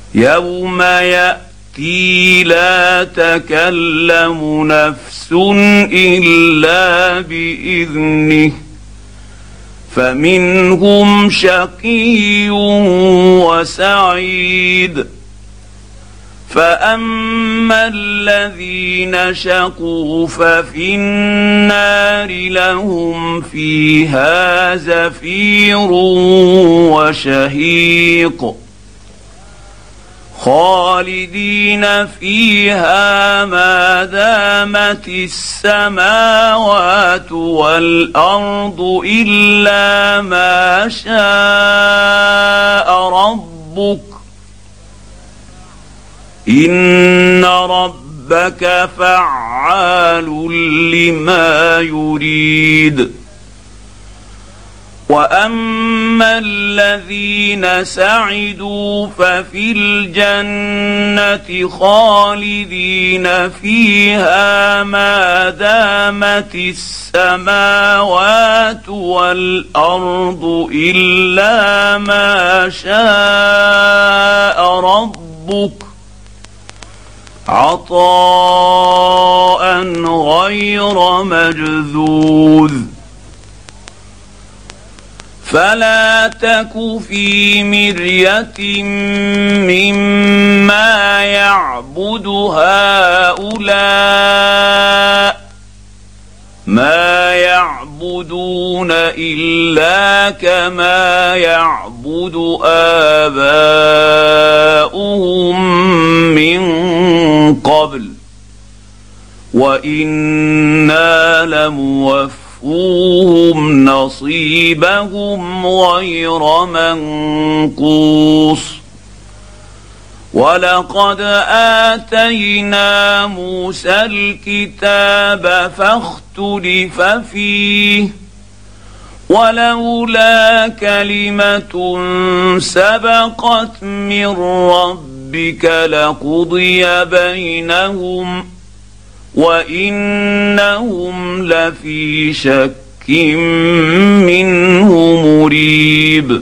يوم يأتي لا تكلم نفس إلا بإذنه فمنهم شقي وسعيد. فأما الذين شقوا ففي النار لهم فيها زفير وشهيق خالدين فيها ما دامت السماوات والأرض إلا ما شاء ربك إن ربك فعال لما يريد. وأما الذين سعدوا ففي الجنة خالدين فيها ما دامت السماوات والأرض إلا ما شاء ربك عطاء غير مجذوذ. فلا تك في مرية مما يعبد هؤلاء ما يعبدون إلا كما يعبد آباؤهم من قبل وإنا لموفوهم نصيبهم غير منقوص. ولقد آتينا موسى الكتاب فاختلف فيه ولولا كلمة سبقت من ربك لقضي بينهم وإنهم لفي شك منه مريب.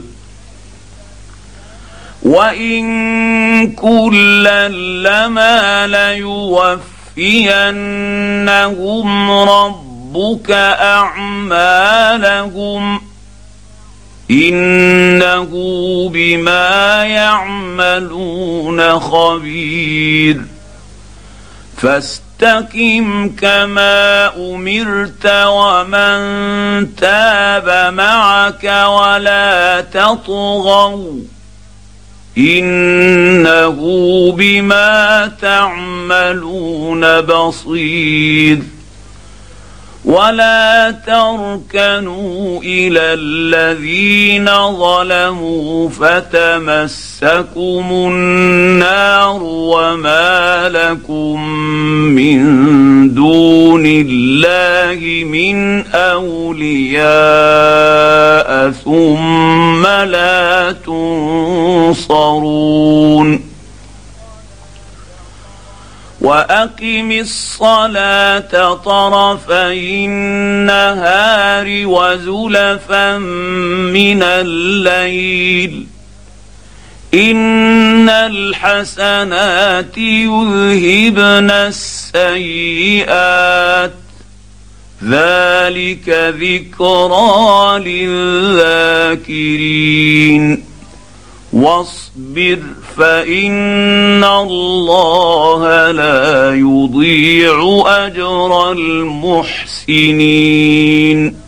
وإن كلا لما ليوفينهم ربك أعمالهم إنه بما يعملون خبير. فاستقم كما أمرت ومن تاب معك ولا تطغوا إنه بما تعملون بصير. ولا تركنوا إلى الذين ظلموا فتمسكم النار وما لكم من دون الله من أولياء ثم لا تنصرون. وأقم الصلاة طرفي النهار وزلفا من الليل إن الحسنات يذهبن السيئات ذلك ذكرى للذاكرين. واصبر فإن الله لا يضيع أجر المحسنين.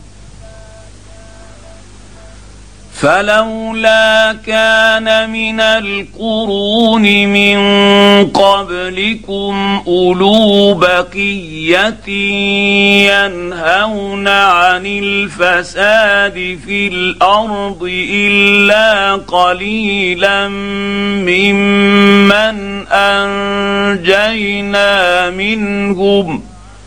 فلولا كان من القرون من قبلكم أولو بقية ينهون عن الفساد في الأرض إلا قليلا ممن أنجينا منهم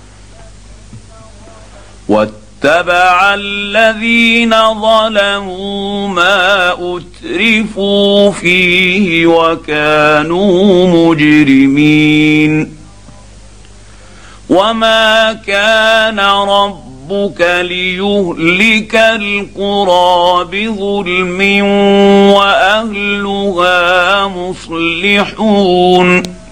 واتبع الذين ظلموا ما أترفوا فيه وكانوا مجرمين. وما كان ربك ربك ليهلك القرى بظلم واهلها مصلحون